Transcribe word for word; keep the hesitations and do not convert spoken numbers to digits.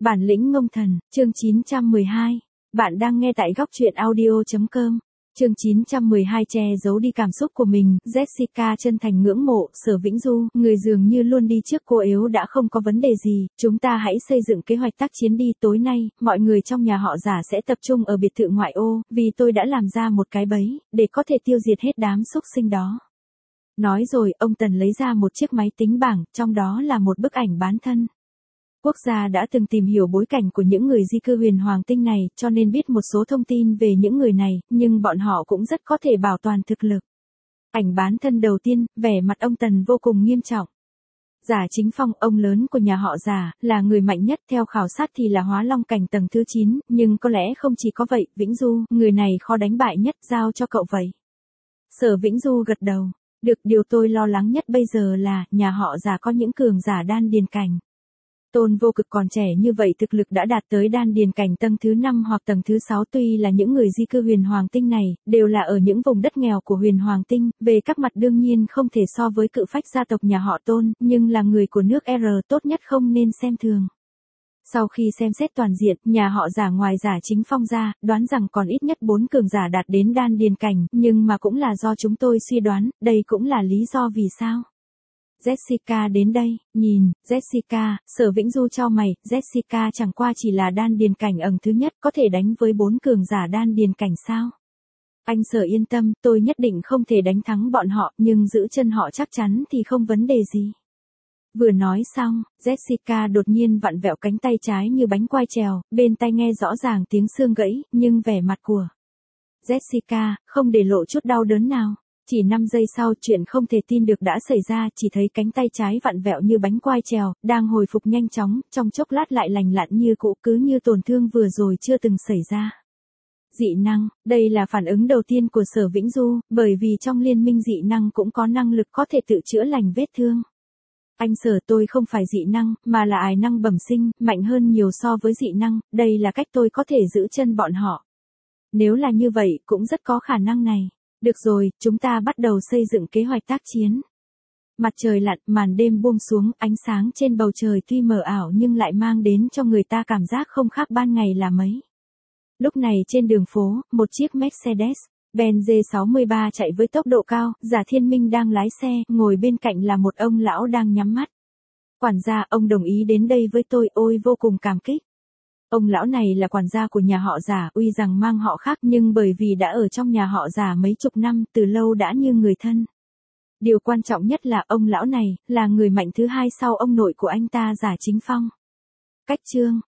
Bản lĩnh ngông thần, chương chín trăm mười hai. Bạn đang nghe tại góc truyện audio chấm com. Chương chín trăm mười hai che giấu đi cảm xúc của mình, Jessica chân thành ngưỡng mộ, Sở Vĩnh Du, người dường như luôn đi trước cô yếu đã không có vấn đề gì, chúng ta hãy xây dựng kế hoạch tác chiến đi, tối nay, mọi người trong nhà họ Giả sẽ tập trung ở biệt thự ngoại ô, vì tôi đã làm ra một cái bẫy, để có thể tiêu diệt hết đám xúc sinh đó. Nói rồi, ông Tần lấy ra một chiếc máy tính bảng, trong đó là một bức ảnh bán thân. Quốc gia đã từng tìm hiểu bối cảnh của những người di cư huyền hoàng tinh này, cho nên biết một số thông tin về những người này, nhưng bọn họ cũng rất có thể bảo toàn thực lực. Ảnh bán thân đầu tiên, vẻ mặt ông Tần vô cùng nghiêm trọng. Giả Chính Phong, ông lớn của nhà họ Giả, là người mạnh nhất, theo khảo sát thì là hóa long cảnh tầng thứ chín, nhưng có lẽ không chỉ có vậy, Vĩnh Du, người này khó đánh bại nhất, giao cho cậu vậy. Sở Vĩnh Du gật đầu. Được, điều tôi lo lắng nhất bây giờ là, nhà họ Giả có những cường giả đan điền cảnh. Tôn Vô Cực còn trẻ như vậy thực lực đã đạt tới đan điền cảnh tầng thứ năm hoặc tầng thứ sáu, tuy là những người di cư huyền hoàng tinh này, đều là ở những vùng đất nghèo của huyền hoàng tinh, về các mặt đương nhiên không thể so với cự phách gia tộc nhà họ Tôn, nhưng là người của nước R tốt nhất không nên xem thường. Sau khi xem xét toàn diện, nhà họ Giả ngoài Giả Chính Phong ra, đoán rằng còn ít nhất bốn cường giả đạt đến đan điền cảnh, nhưng mà cũng là do chúng tôi suy đoán, đây cũng là lý do vì sao. Jessica đến đây, nhìn, Jessica, Sở Vĩnh Du chau mày, Jessica chẳng qua chỉ là đan điền cảnh ầng thứ nhất, có thể đánh với bốn cường giả đan điền cảnh sao? Anh Sở yên tâm, tôi nhất định không thể đánh thắng bọn họ, nhưng giữ chân họ chắc chắn thì không vấn đề gì. Vừa nói xong, Jessica đột nhiên vặn vẹo cánh tay trái như bánh quai trèo, bên tai nghe rõ ràng tiếng xương gãy, nhưng vẻ mặt của Jessica không để lộ chút đau đớn nào. Chỉ năm giây sau, chuyện không thể tin được đã xảy ra, chỉ thấy cánh tay trái vặn vẹo như bánh quai trèo, đang hồi phục nhanh chóng, trong chốc lát lại lành lặn như cũ, cứ như tổn thương vừa rồi chưa từng xảy ra. Dị năng, đây là phản ứng đầu tiên của Sở Vĩnh Du, bởi vì trong liên minh dị năng cũng có năng lực có thể tự chữa lành vết thương. Anh Sở, tôi không phải dị năng, mà là ái năng bẩm sinh, mạnh hơn nhiều so với dị năng, đây là cách tôi có thể giữ chân bọn họ. Nếu là như vậy, cũng rất có khả năng này. Được rồi, chúng ta bắt đầu xây dựng kế hoạch tác chiến. Mặt trời lặn, màn đêm buông xuống, ánh sáng trên bầu trời tuy mờ ảo nhưng lại mang đến cho người ta cảm giác không khác ban ngày là mấy. Lúc này trên đường phố, một chiếc Mercedes-Benz G sáu mươi ba chạy với tốc độ cao, Giả Thiên Minh đang lái xe, ngồi bên cạnh là một ông lão đang nhắm mắt. Quản gia, ông đồng ý đến đây với tôi, ôi vô cùng cảm kích. Ông lão này là quản gia của nhà họ Giả, uy rằng mang họ khác nhưng bởi vì đã ở trong nhà họ Giả mấy chục năm, từ lâu đã như người thân. Điều quan trọng nhất là ông lão này, là người mạnh thứ hai sau ông nội của anh ta Giả Chính Phong. Cách chương,